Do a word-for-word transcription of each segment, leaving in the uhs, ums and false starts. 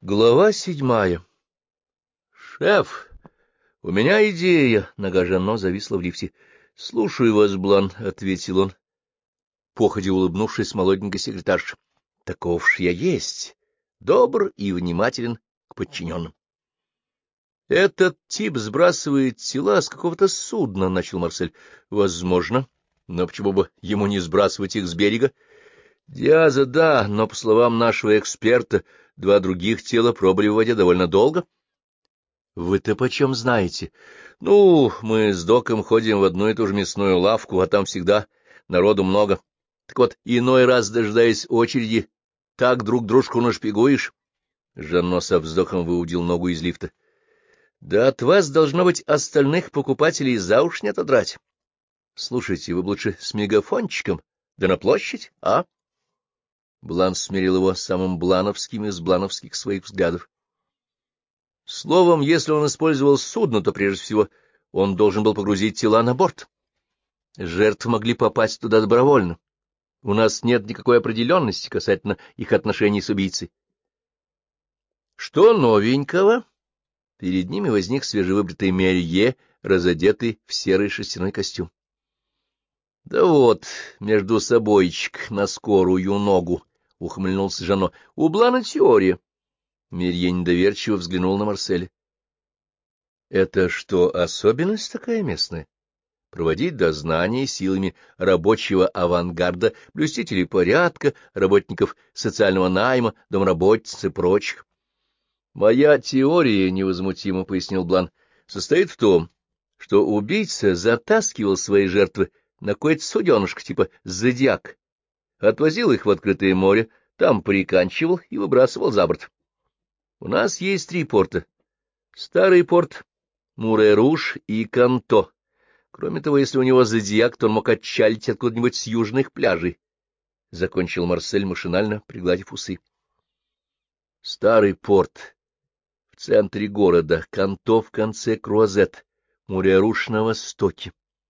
Глава седьмая. «Шеф, у меня идея!» — нога Жанно зависла в лифте. «Слушаю вас, Блан», — ответил он, походя улыбнувшись молоденькой секретарше. «Таков ж я есть, добр и внимателен к подчиненным». «Этот тип сбрасывает тела с какого-то судна», — начал Марсель. «Возможно, но почему бы ему не сбрасывать их с берега?» «Диаза, да, но, по словам нашего эксперта, два других тела пробыли в воде довольно долго». «Вы-то почем знаете?» «Ну, мы с Доком ходим в одну и ту же мясную лавку, а там всегда народу много. Так вот, иной раз, дожидаясь очереди, так друг дружку нашпигуешь». Жанно со вздохом выудил ногу из лифта. «Да от вас, должно быть, остальных покупателей за уж не отодрать. Слушайте, вы бы лучше с мегафончиком, да на площадь, а?» Блан смерил его самым блановским из блановских своих взглядов. Словом, если он использовал судно, то прежде всего он должен был погрузить тела на борт. Жертвы могли попасть туда добровольно. У нас нет никакой определенности касательно их отношений с убийцей. Что новенького? Перед ними возник свежевыбритый Мерье, разодетый в серый шерстяной костюм. — Да вот, между собойчик на скорую ногу, — ухмыльнулся Жанно. — У Блана теория. Мерье недоверчиво взглянул на Марселя. — Это что, особенность такая местная? Проводить дознание силами рабочего авангарда, блюстителей порядка, работников социального найма, домработниц и прочих? — Моя теория, — невозмутимо пояснил Блан, — состоит в том, что убийца затаскивал свои жертвы на какое-то суденышко типа «Зодиак», отвозил их в открытое море, там приканчивал и выбрасывал за борт. У нас есть три порта. Старый порт, Муре-Руж и Канто. Кроме того, если у него зодиак, то он мог отчалить откуда-нибудь с южных пляжей. Закончил Марсель, машинально пригладив усы. Старый порт в центре города, Канто в конце Круазет, Муре-Руж на востоке.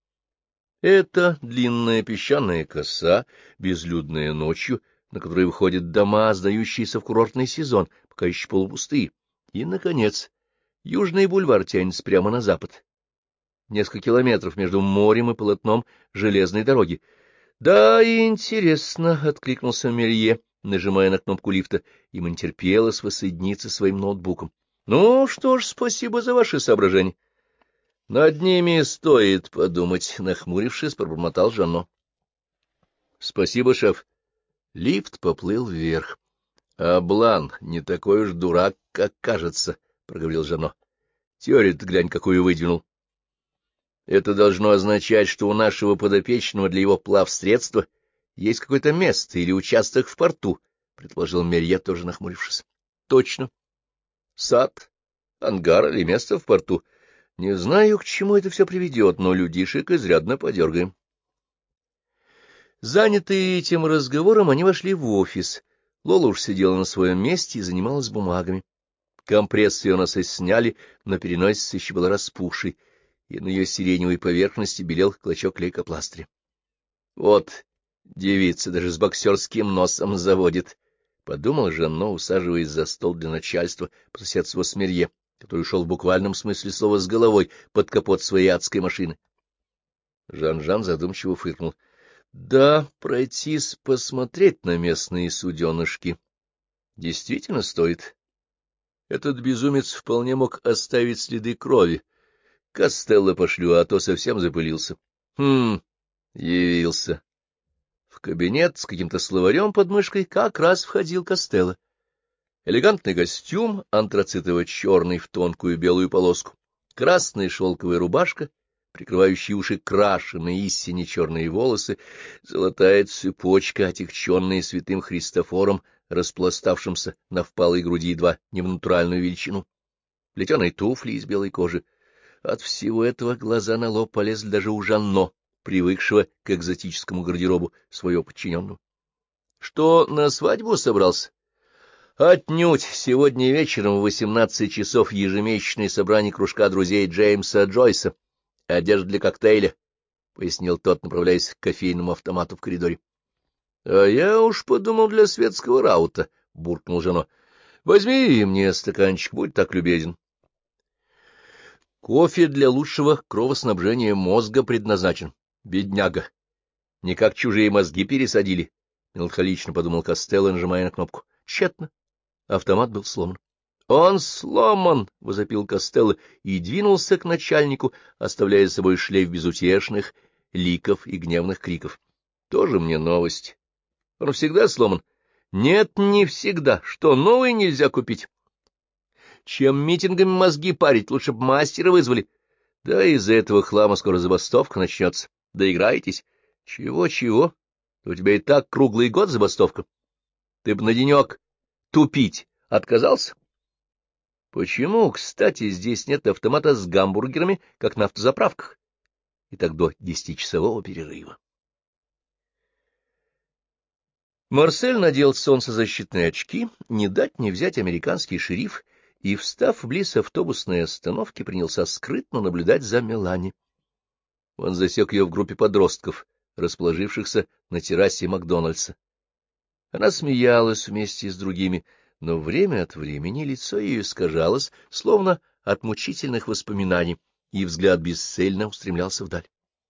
Это длинная песчаная коса, безлюдная ночью, на которой выходят дома, сдающиеся в курортный сезон, пока еще полупустые. И, наконец, южный бульвар тянется прямо на запад. Несколько километров между морем и полотном железной дороги. — Да, интересно, — откликнулся Мерье, нажимая на кнопку лифта. Ему не терпелось воссоединиться своим ноутбуком. — Ну что ж, спасибо за ваши соображения. — Над ними стоит подумать, — нахмурившись, пробормотал Жанно. — Спасибо, шеф. Лифт поплыл вверх. — А Блан не такой уж дурак, как кажется, — проговорил Жанно. — Теорию-то глянь, какую выдвинул. — Это должно означать, что у нашего подопечного для его плавсредства есть какое-то место или участок в порту, — предположил Мерье, тоже нахмурившись. — Точно. Сад, ангар или место в порту. Не знаю, к чему это все приведет, но людишек изрядно подергаем. Занятые этим разговором, они вошли в офис. Лола уж сидела на своем месте и занималась бумагами. Компресс ее носа сняли, но переносица еще была распухшей, и на ее сиреневой поверхности белел клочок лейкопластыря. Вот девица даже с боксерским носом заводит, — подумал Жанно, усаживаясь за стол для начальства по соседству с Мерье, который ушел в буквальном смысле слова с головой под капот своей адской машины. Жан-Жан задумчиво фыркнул. — Да, пройтись, посмотреть на местные суденышки. Действительно стоит. Этот безумец вполне мог оставить следы крови. Костелло пошлю, а то совсем запылился. Хм, явился. В кабинет с каким-то словарем под мышкой как раз входил Костелло. Элегантный костюм, антрацитово-черный в тонкую белую полоску, красная шелковая рубашка, прикрывающие уши крашеные и сине-черные волосы, золотая цепочка, отягченная святым Христофором, распластавшимся на впалой груди едва не в натуральную величину, плетеные туфли из белой кожи. От всего этого глаза на лоб полезли даже у Жанно, привыкшего к экзотическому гардеробу своего подчиненного. — Что, на свадьбу собрался? — Отнюдь. Сегодня вечером в восемнадцать часов ежемесячное собрание кружка друзей Джеймса Джойса. Одежда для коктейля, — пояснил тот, направляясь к кофейному автомату в коридоре. — А я уж подумал для светского раута, — буркнул Жанно. — Возьми мне стаканчик, будь так любезен. Кофе для лучшего кровоснабжения мозга предназначен. Бедняга. Не как чужие мозги пересадили, — меланхолично подумал Костелло, нажимая на кнопку. Тщетно. Автомат был сломан. — Он сломан! — возопил Костелло и двинулся к начальнику, оставляя за собой шлейф безутешных ликов и гневных криков. — Тоже мне новость. Он всегда сломан. — Нет, не всегда. Что, новый нельзя купить? Чем митингами мозги парить, лучше б мастера вызвали. Да из-за этого хлама скоро забастовка начнется. Доиграетесь? Чего-чего? У тебя и так круглый год забастовка. Ты б на денек тупить отказался? Почему, кстати, здесь нет автомата с гамбургерами, как на автозаправках? И так до десятичасового перерыва. Марсель надел солнцезащитные очки, не дать не взять американский шериф, и, встав близ автобусной остановки, принялся скрытно наблюдать за Мелани. Он засек ее в группе подростков, расположившихся на террасе Макдональдса. Она смеялась вместе с другими, но время от времени лицо ее искажалось, словно от мучительных воспоминаний, и взгляд бесцельно устремлялся вдаль.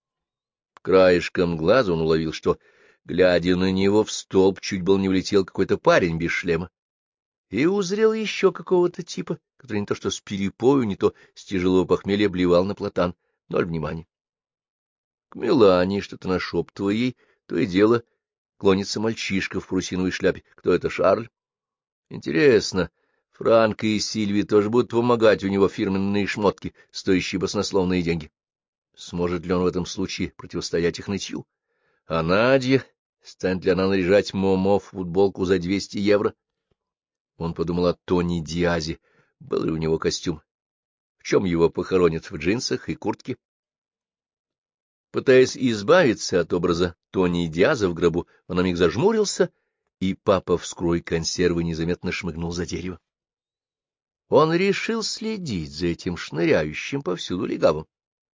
Краешком глаза он уловил, что, глядя на него, в столб чуть было не влетел какой-то парень без шлема, и узрел еще какого-то типа, который не то что с перепою, не то с тяжелого похмелья блевал на платан. Ноль внимания. К Мелании, что-то нашептывая ей, то и дело клонится мальчишка в парусиновой шляпе. Кто это, Шарль? Интересно, Франко и Сильви тоже будут помогать, у него фирменные шмотки, стоящие баснословные деньги. Сможет ли он в этом случае противостоять их нытью? А Надя? Станет ли она наряжать Момо в футболку за двести евро? Он подумал о Тони Диазе. Был ли у него костюм? В чем его похоронят? В джинсах и куртке? Пытаясь избавиться от образа Тони Диаза в гробу, он на миг зажмурился, и папа, вскрой консервы, незаметно шмыгнул за дерево. Он решил следить за этим шныряющим повсюду легавым.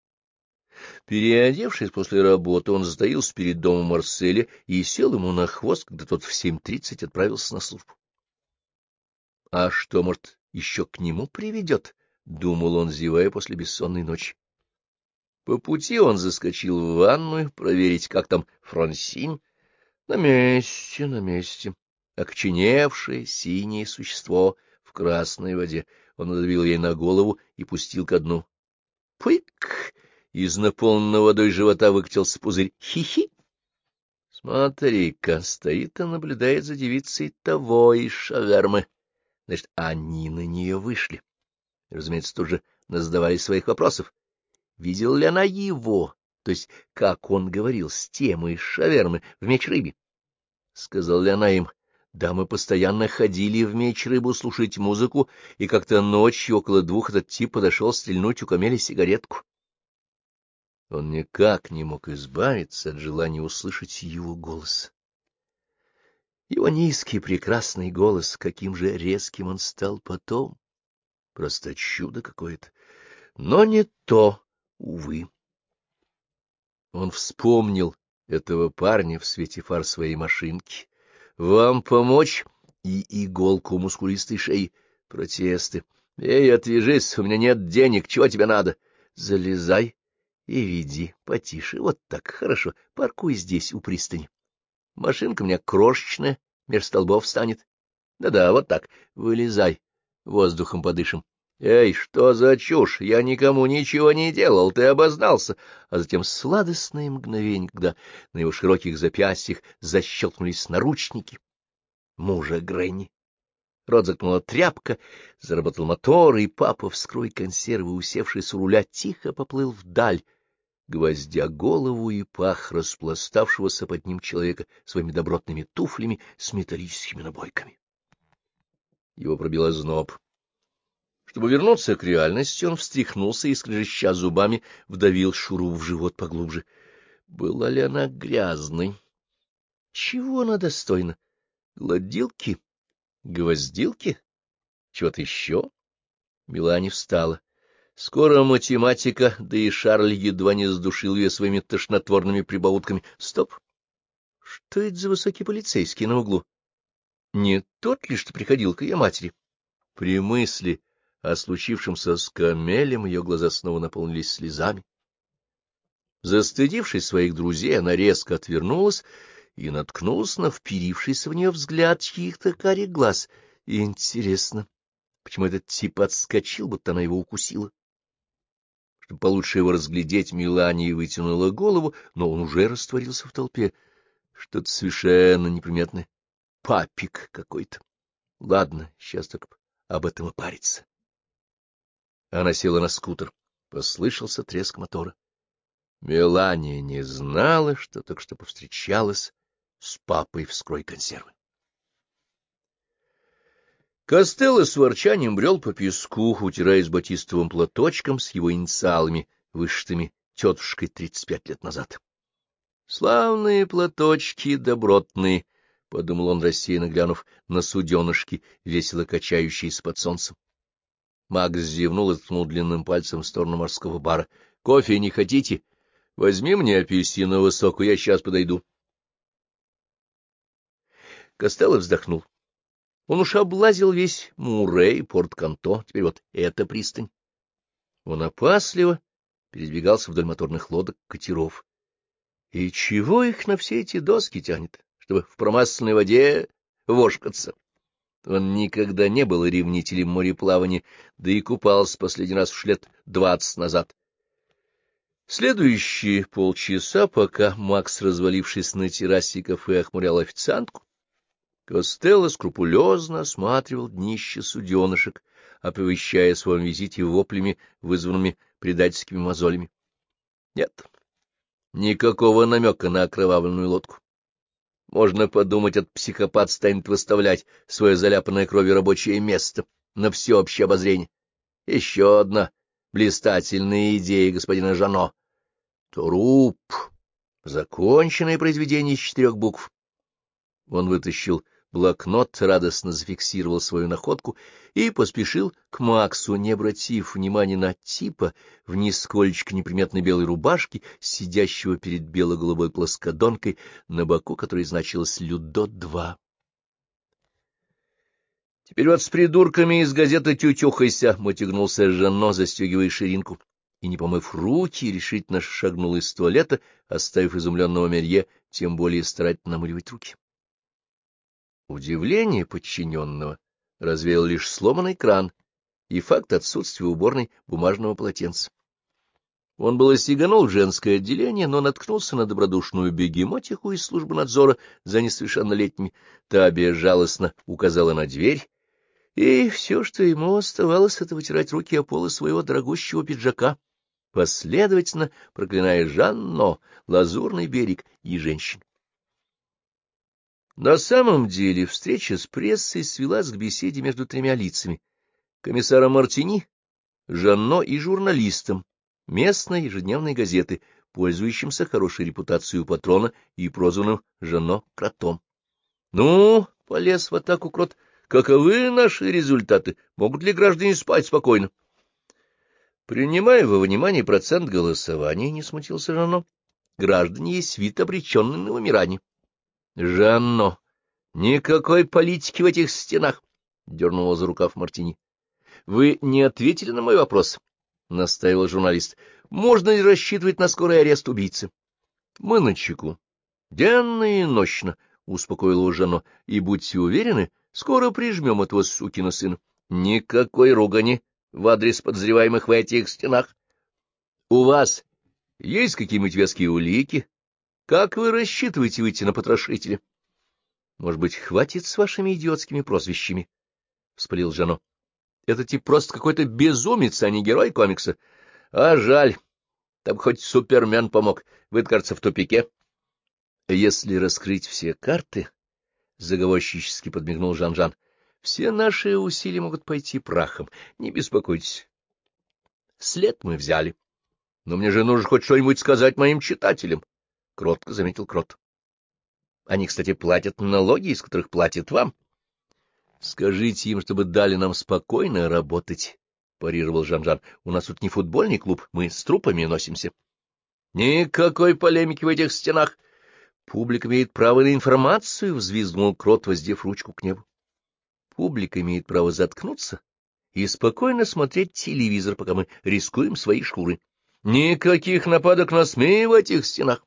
Переодевшись после работы, он затаился перед домом Марселя и сел ему на хвост, когда тот в семь тридцать отправился на службу. А что, может, еще к нему приведет? — думал он, зевая после бессонной ночи. По пути он заскочил в ванную проверить, как там Франсин. На месте, на месте. Окоченевшее синее существо в красной воде. Он надавил ей на голову и пустил ко дну. Пык! Из наполненного водой живота выкатился пузырь. Хи-хи! Смотри-ка, стоит и наблюдает за девицей того из шавермы. Значит, они на нее вышли. Разумеется, тут же назадавали своих вопросов. Видел ли она его, то есть, как он говорил, с темой из шавермы в Меч-Рыбе? Сказал ли она им: да, мы постоянно ходили в Меч-Рыбу слушать музыку, и как-то ночью около двух этот тип подошел стрельнуть у Камеля сигаретку. Он никак не мог избавиться от желания услышать его голос. Его низкий прекрасный голос, каким же резким он стал потом. Просто чудо какое-то. Но не то, увы. Он вспомнил этого парня в свете фар своей машинки. «Вам помочь?» И иголку мускулистой шеи. Протесты. «Эй, отвяжись, у меня нет денег, чего тебе надо?» «Залезай и веди потише, вот так, хорошо, паркуй здесь, у пристани. Машинка у меня крошечная, меж столбов станет. Да-да, вот так, вылезай, воздухом подышим». «Эй, что за чушь? Я никому ничего не делал, ты обознался!» А затем сладостное мгновение, когда на его широких запястьях защелкнулись наручники мужа Грэнни. Рот заткнула тряпка, заработал мотор, и папа, вскрой консервы, усевшись у руля, тихо поплыл вдаль, гвоздя голову и пах распластавшегося под ним человека своими добротными туфлями с металлическими набойками. Его пробил озноб. Чтобы вернуться к реальности, он встряхнулся и, скрежеща зубами, вдавил Шуру в живот поглубже. Была ли она грязной? Чего она достойна? Гладилки? Гвоздилки? Чего-то еще? Мелани встала. Скоро математика, да и Шарль едва не задушил ее своими тошнотворными прибаутками. Стоп! Что это за высокий полицейский на углу? Не тот ли, что приходил к ее матери? При мысли о случившемся с Камелем ее глаза снова наполнились слезами. Застыдившись своих друзей, она резко отвернулась и наткнулась на вперившийся в нее взгляд чьих-то карих глаз. Интересно, почему этот тип отскочил, будто она его укусила? Чтобы получше его разглядеть, Мелания вытянула голову, но он уже растворился в толпе. Что-то совершенно неприметное. Папик какой-то. Ладно, сейчас только об этом и париться. Она села на скутер. Послышался треск мотора. Мелания не знала, что только что повстречалась с папой вскрой консервы. Костелло с ворчанием брел по песку, утираясь батистовым платочком с его инициалами, вышитыми тетушкой тридцать пять лет назад. «Славные платочки, добротные», — подумал он, рассеянно глянув на суденышки, весело качающиеся под солнцем. Макс зевнул и ткнул длинным пальцем в сторону морского бара. — Кофе не хотите? Возьми мне апельсинового соку, я сейчас подойду. Костелло вздохнул. Он уж облазил весь Муррей, Порт-Канто, теперь вот эта пристань. Он опасливо передвигался вдоль моторных лодок катеров. И чего их на все эти доски тянет, чтобы в промасленной воде вошкаться? Он никогда не был ревнителем мореплавания, да и купался последний раз уж лет двадцать назад. Следующие полчаса, пока Макс, развалившись на террасе кафе, охмурял официантку, Костелло скрупулезно осматривал днище суденышек, оповещая о своем визите воплями, вызванными предательскими мозолями. Нет, никакого намека на окровавленную лодку. Можно подумать, этот психопат станет выставлять свое заляпанное кровью рабочее место на всеобщее обозрение. Еще одна блистательная идея господина Жано. Труп. Законченное произведение из четырех букв. Он вытащил блокнот, радостно зафиксировал свою находку и поспешил к Максу, не обратив внимания на типа в нисколько неприметной белой рубашке, сидящего перед бело-голубой плоскодонкой, на боку которой значилось «Людо-два». «Теперь вот с придурками из газеты тютюхайся», — мотягнулся Жано, застегивая ширинку, и, не помыв руки, решительно шагнул из туалета, оставив изумленного Мерье тем более старательно намыливать руки. Удивление подчиненного развеял лишь сломанный кран и факт отсутствия уборной бумажного полотенца. Он было сиганул в женское отделение, но наткнулся на добродушную бегемотиху из службы надзора за несовершеннолетними. Та безжалостно указала на дверь, и все, что ему оставалось, это вытирать руки о полы своего дорогущего пиджака, последовательно проклиная Жанно, Лазурный берег и женщин. На самом деле встреча с прессой свелась к беседе между тремя лицами — комиссаром Мартини, Жанно и журналистом местной ежедневной газеты, пользующимся хорошей репутацией у патрона и прозванным Жанно Кротом. — Ну, — полез в атаку Крот, — каковы наши результаты? Могут ли граждане спать спокойно? — Принимая во внимание процент голосования, — не смутился Жанно, — граждане есть вид, обреченный на вымирание. — Жанно, никакой политики в этих стенах, — дернула за рукав Мартини. — Вы не ответили на мой вопрос, — настаивал журналист. — Можно ли рассчитывать на скорый арест убийцы? — Мы начеку. — Денно и нощно, — успокоил его Жанно. — И будьте уверены, скоро прижмем этого сукина сына. Никакой ругани в адрес подозреваемых в этих стенах. — У вас есть какие-нибудь веские улики? Как вы рассчитываете выйти на потрошителя? — Может быть, хватит с вашими идиотскими прозвищами? — вспылил Жанно. — Это тип просто какой-то безумец, а не герой комикса. А жаль, там хоть Супермен помог. Вы, кажется, в тупике. — Если раскрыть все карты, — заговорщически подмигнул Жан-Жан, — все наши усилия могут пойти прахом. Не беспокойтесь. След мы взяли. Но мне же нужно хоть что-нибудь сказать моим читателям. — кротко заметил Крот. — Они, кстати, платят налоги, из которых платят вам. — Скажите им, чтобы дали нам спокойно работать, — парировал Жан-Жан. — У нас тут не футбольный клуб, мы с трупами носимся. — Никакой полемики в этих стенах. Публика имеет право на информацию, — взвизгнул Крот, воздев ручку к небу. — Публика имеет право заткнуться и спокойно смотреть телевизор, пока мы рискуем свои шкуры. Никаких нападок на СМИ в этих стенах.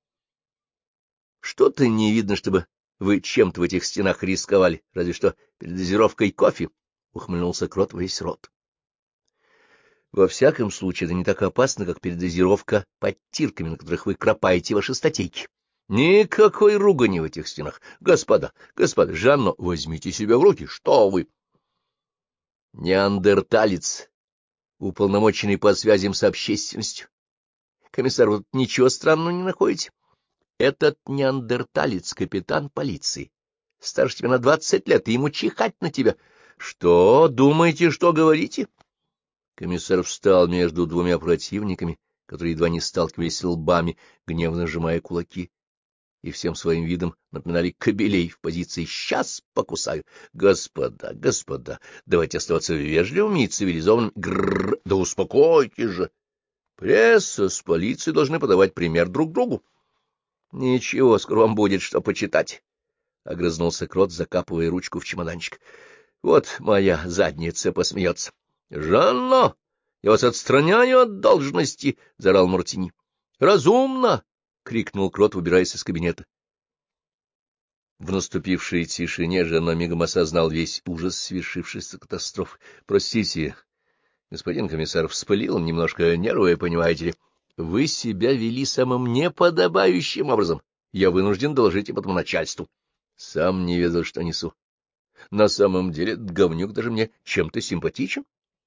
Что-то не видно, чтобы вы чем-то в этих стенах рисковали, разве что передозировкой кофе, — ухмыльнулся Крот во весь рот. Во всяком случае, это не так опасно, как передозировка подтирками, на которых вы кропаете ваши статейки. Никакой ругани в этих стенах. Господа, господа, Жанно, возьмите себя в руки. Что вы? Неандерталец, уполномоченный по связям с общественностью. Комиссар, вот ничего странного не находите? Этот неандерталец — капитан полиции. Старше тебя на двадцать лет, и ему чихать на тебя. Что, думаете, что говорите? Комиссар встал между двумя противниками, которые едва не сталкивались лбами, гневно сжимая кулаки, и всем своим видом напоминали кобелей в позиции «сейчас покусаю». Господа, господа, давайте оставаться вежливыми и цивилизованными. Грррр, да успокойтесь же. Пресса с полицией должны подавать пример друг другу. Ничего, скоро вам будет что почитать, — огрызнулся Крот, закапывая ручку в чемоданчик. Вот моя задница посмеется. — Жанно, я вас отстраняю от должности, — заорал Мартини. — Разумно! — крикнул Крот, выбираясь из кабинета. В наступившей тишине Жанно мигом осознал весь ужас свершившейся катастрофы. — Простите, господин комиссар, вспылил он немножко, нервы, понимаете ли. Вы себя вели самым неподобающим образом. Я вынужден доложить об этом начальству. Сам не ведал, что несу. На самом деле, говнюк даже мне чем-то симпатичен.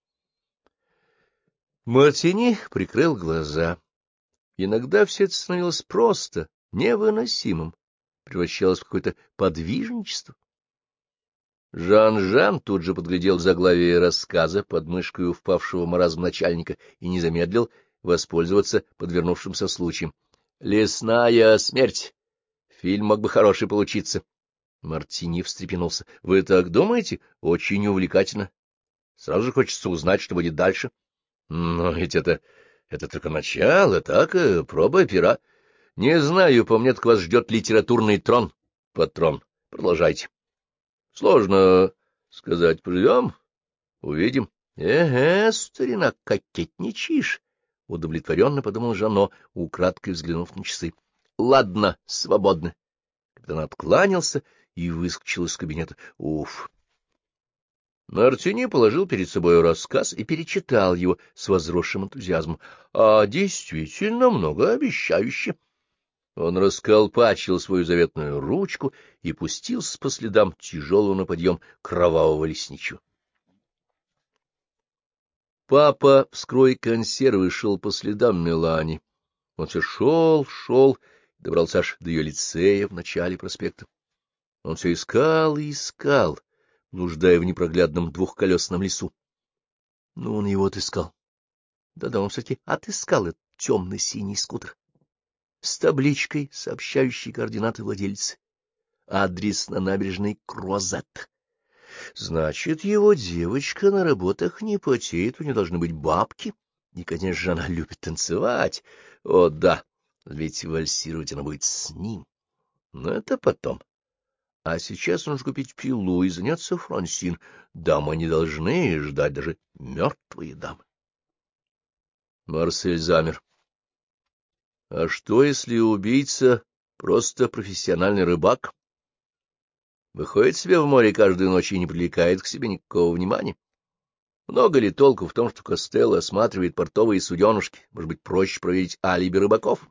Мартини прикрыл глаза. Иногда все это становилось просто, невыносимым, превращалось в какое-то подвижничество. Жан-Жан тут же подглядел заглавие рассказа под мышкой у впавшего в маразм начальника и не замедлил воспользоваться подвернувшимся случаем. «Лесная смерть! Фильм мог бы хороший получиться». Мартини встрепенулся. — Вы так думаете? Очень увлекательно. Сразу же хочется узнать, что будет дальше. — Но ведь это... это только начало, так, проба пера. Не знаю, по мне, так вас ждет литературный трон, патрон. Продолжайте. — Сложно сказать. Поживем, увидим. — Эге, старина, кокетничаешь, — удовлетворенно подумал Жанно, украдкой взглянув на часы. — Ладно, свободны. Когда он откланялся и выскочил из кабинета. Уф! Мартини положил перед собой рассказ и перечитал его с возросшим энтузиазмом. А действительно многообещающе. Он расколпачил свою заветную ручку и пустился по следам тяжелого на подъем кровавого лесничего. Папа, вскрой консервы, шел по следам Мелани. Он все шел, шел, добрался аж до ее лицея в начале проспекта. Он все искал и искал, нуждая в непроглядном двухколесном лесу. Но он его отыскал. Да-да, он все-таки отыскал этот темный синий скутер с табличкой, сообщающей координаты владельца. Адрес на набережной Крозет. Значит, его девочка на работах не потеет, у нее должны быть бабки. И, конечно же, она любит танцевать. О, да, ведь вальсировать она будет с ним. Но это потом. А сейчас нужно купить пилу и заняться Франсин. Дамы не должны ждать, даже мертвые дамы. Марсель замер. А что, если убийца просто профессиональный рыбак? Выходит себе в море каждую ночь и не привлекает к себе никакого внимания? Много ли толку в том, что Костелло осматривает портовые суденышки? Может быть, проще проверить алиби рыбаков?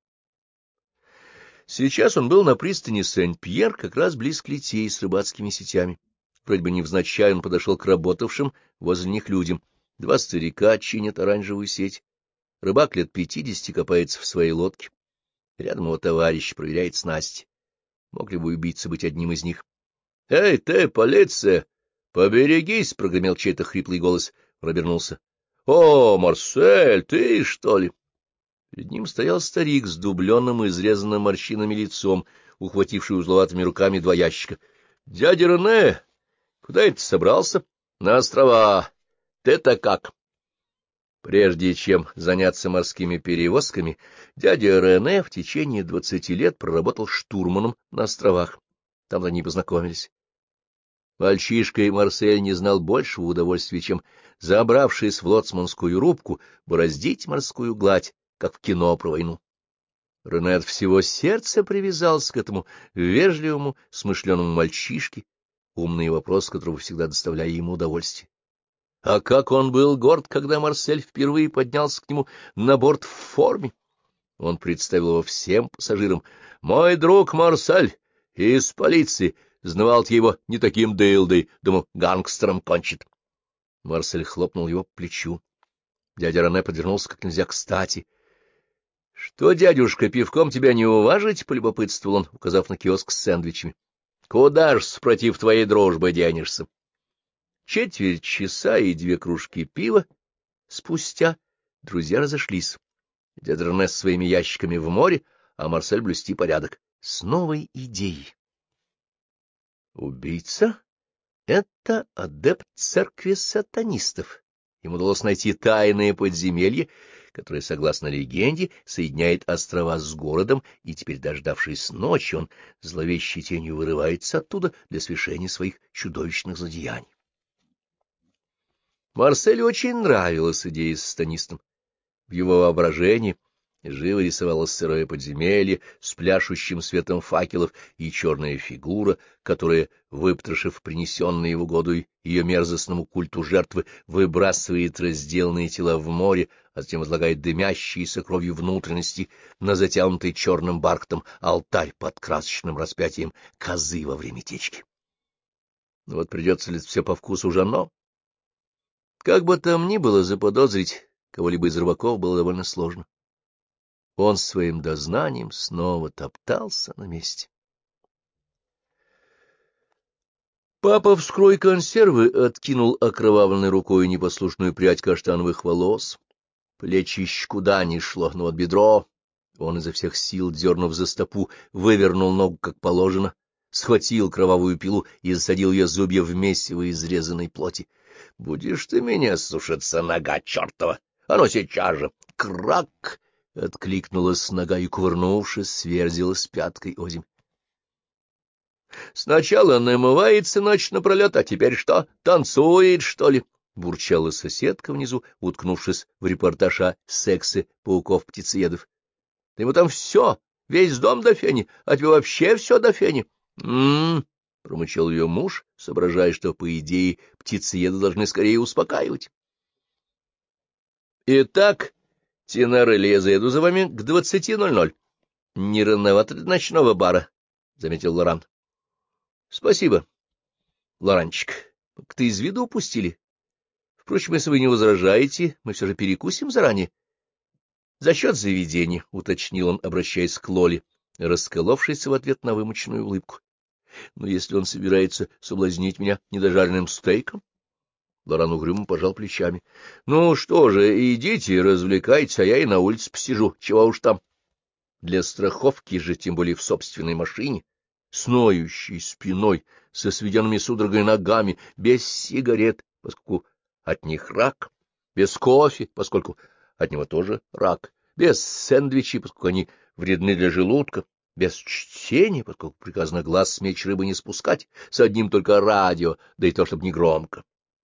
Сейчас он был на пристани Сен-Пьер, как раз близ клетей с рыбацкими сетями. Вроде бы невзначай он подошел к работавшим возле них людям. Два старика чинят оранжевую сеть. Рыбак лет пятидесяти копается в своей лодке. Рядом его товарищ проверяет снасти. Мог ли бы убийца быть одним из них? — Эй, ты, полиция! Поберегись! — прогремел чей-то хриплый голос. Он обернулся. — О, Марсель, ты, что ли? Перед ним стоял старик с дубленным и изрезанным морщинами лицом, ухвативший узловатыми руками два ящика. — Дядя Рене, куда это собрался? — На острова. Ты-то как? Прежде чем заняться морскими перевозками, дядя Рене в течение двадцати лет проработал штурманом на островах. Там они познакомились. Мальчишка и Марсель не знал большего удовольствия, чем, забравшись в лоцманскую рубку, бороздить морскую гладь, как в кино про войну. Рене от всего сердца привязался к этому вежливому, смышленому мальчишке, умные вопросы которого всегда доставляли ему удовольствие. А как он был горд, когда Марсель впервые поднялся к нему на борт в форме! Он представил его всем пассажирам. «Мой друг Марсель из полиции! Знавал-то его не таким дылдой, думал, гангстером кончит». Марсель хлопнул его по плечу. Дядя Рене подвернулся как нельзя кстати. — Что, дядюшка, пивком тебя не уважить? — полюбопытствовал он, указав на киоск с сэндвичами. — Куда ж, спротив твоей дружбы, денешься? Четверть часа и две кружки пива спустя друзья разошлись. Дядя Рене с своими ящиками в море, а Марсель блюсти порядок. С новой идеей. Убийца — это адепт церкви сатанистов. Ему удалось найти тайное подземелье, которое, согласно легенде, соединяет острова с городом, и теперь, дождавшись ночи, он зловещей тенью вырывается оттуда для свершения своих чудовищных злодеяний. Марселю очень нравилась идея с сатанистом. В его воображении живо рисовалось сырое подземелье с пляшущим светом факелов и черная фигура, которая, выпотрошив принесенные в угоду ее мерзостному культу жертвы, выбрасывает разделанные тела в море, а затем возлагает дымящиеся кровью внутренности на затянутый черным бархатом алтарь под красочным распятием козы во время течки. Но вот придется ли все по вкусу Жанно? Как бы там ни было, заподозрить кого-либо из рыбаков было довольно сложно. Он своим дознанием снова топтался на месте. Папа, вскрой консервы, откинул окровавленной рукой непослушную прядь каштановых волос. Плечище куда ни шло, но вот бедро. Он изо всех сил, дернув за стопу, вывернул ногу как положено, схватил кровавую пилу и засадил ее зубья в месиво изрезанной плоти. — Будешь ты меня сушиться, нога чертова! А ну сейчас же! Крак! — откликнулась нога и, кувырнувшись, сверзилась пяткой озимь. — Сначала намывается ночь напролет, а теперь что, танцует, что ли? — бурчала соседка внизу, уткнувшись в репортаж о сексе пауков-птицеедов. — Да ему там все, весь дом до фени, а тебе вообще все до фени. М-м-м, — промычал ее муж, соображая, что, по идее, птицееды должны скорее успокаивать. — Итак, Тинарелли, я заеду за вами к двадцати ноль-ноль. — Не рановато для ночного бара, — заметил Лоран. — Спасибо, Лоранчик. Как-то из виду упустили. Впрочем, если вы не возражаете, мы все же перекусим заранее. — За счет заведения, — уточнил он, обращаясь к Лоле, расколовшийся в ответ на вымученную улыбку. — Но если он собирается соблазнить меня недожаренным стейком? Лоран угрюмо пожал плечами. — Ну что же, идите, развлекайтесь, а я и на улице посижу. Чего уж там. Для страховки же, тем более в собственной машине, с ноющей спиной, со сведенными судорогой ногами, без сигарет, поскольку от них рак, без кофе, поскольку от него тоже рак, без сэндвичей, поскольку они вредны для желудка, без чтения, поскольку приказано глаз с меч рыбы не спускать, с одним только радио, да и то, чтобы не громко.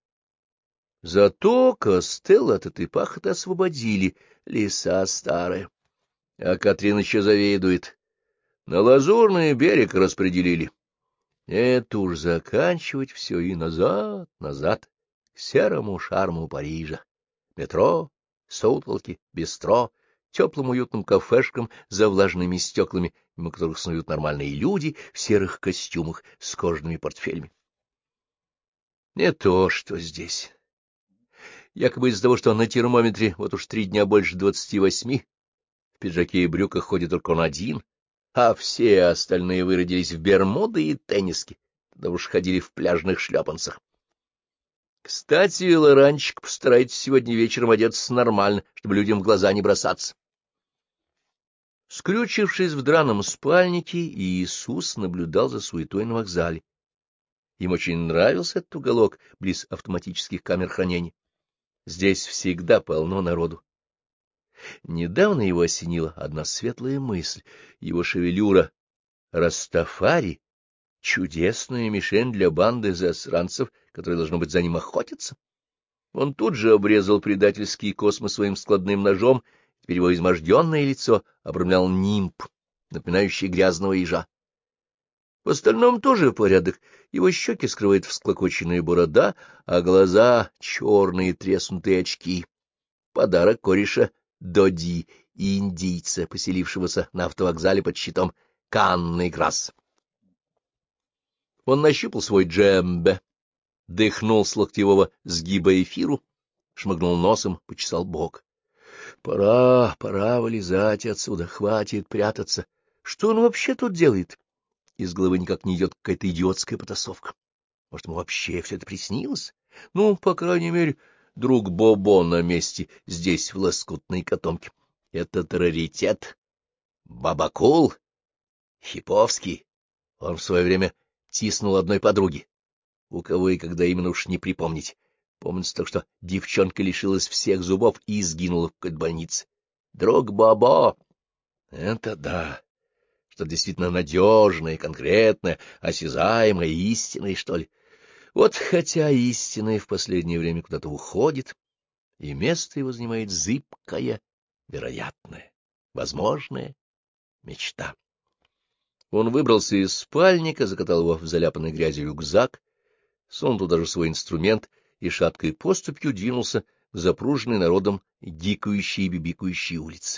Зато Костелло от этой пахоты освободили, лиса старая. А Катрин еще завидует. На Лазурный берег распределили. Это уж заканчивать все и назад, назад, к серому шарму Парижа. Метро, сутолки, бистро, теплым уютным кафешкам за влажными стеклами, мимо которых снуют нормальные люди в серых костюмах с кожаными портфелями. Не то, что здесь. Якобы из-за того, что на термометре вот уж три дня больше двадцати восьми, в пиджаке и брюках ходит только он один, а все остальные выродились в бермуды и тенниски, тогда уж ходили в пляжных шлепанцах. Кстати, Лоранчик, постарайтесь сегодня вечером одеться нормально, чтобы людям в глаза не бросаться. Скрючившись в драном спальнике, Иисус наблюдал за суетой на вокзале. Им очень нравился этот уголок близ автоматических камер хранения. Здесь всегда полно народу. Недавно его осенила одна светлая мысль. Его шевелюра Растафари Чудесная мишень для банды засранцев, которые, должно быть, за ним охотятся. Он тут же обрезал предательский космос своим складным ножом, теперь его изможденное лицо обрамлял нимб, напоминающий грязного ежа. В остальном тоже порядок. Его щеки скрывает всклокоченная борода, а глаза — черные треснутые очки. Подарок кореша Доди, индийца, поселившегося на автовокзале под щитом Канны Грасс. Он нащупал свой джембе, дыхнул с локтевого сгиба эфиру, шмыгнул носом, почесал бок. Пора, пора вылезать отсюда, хватит прятаться. Что он вообще тут делает? Из головы никак не идет какая-то идиотская потасовка. Может, ему вообще все это приснилось? Ну, по крайней мере, друг Бобо на месте, здесь, в лоскутной котомке. Это раритет. Бабакул, Хиповский. Он в свое время тиснул одной подруге. У кого и когда именно уж не припомнить. Помнится только, что девчонка лишилась всех зубов и сгинула в какой-то больнице. Друг Бобо. Это да. Что действительно надежное, конкретное, осязаемое, истинное, что ли. Вот хотя истинное в последнее время куда-то уходит, и место его занимает зыбкая, вероятная, возможная мечта. Он выбрался из спальника, закатал его в заляпанный грязью рюкзак, сунул туда же свой инструмент и шаткой поступью двинулся к запруженной народом дикающей и бибикающей улице.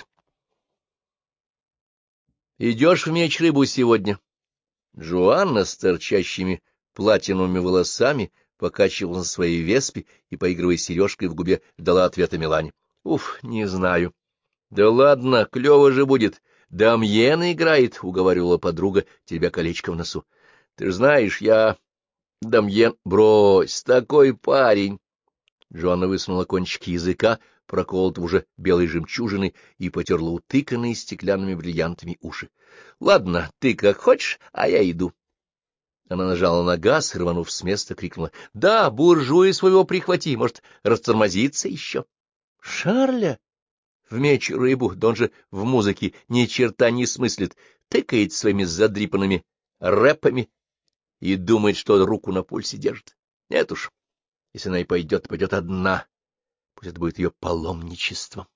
— Идешь в меч рыбу сегодня? Джоанна с торчащими платиновыми волосами покачивала на своей веспе и, поигрывая сережкой в губе, ждала ответа Милане. — Уф, не знаю. — Да ладно, клево же будет. Дамьен играет, — уговаривала подруга, теребя колечко в носу. — Ты ж знаешь, я... Дамьен... Брось, такой парень. Джоанна высунула кончики языка, проколотого уже белой жемчужиной, и потерла утыканные стеклянными бриллиантами уши. — Ладно, ты как хочешь, а я иду. Она нажала на газ, рванув с места, крикнула: — Да, буржуя своего прихвати, может, растормозиться еще. — Шарля? В меч рыбу, да он же в музыке ни черта не смыслит, тыкает своими задрипанными рэпами и думает, что руку на пульсе держит. Нет уж, если она и пойдет, то пойдет одна. Пусть это будет ее паломничество.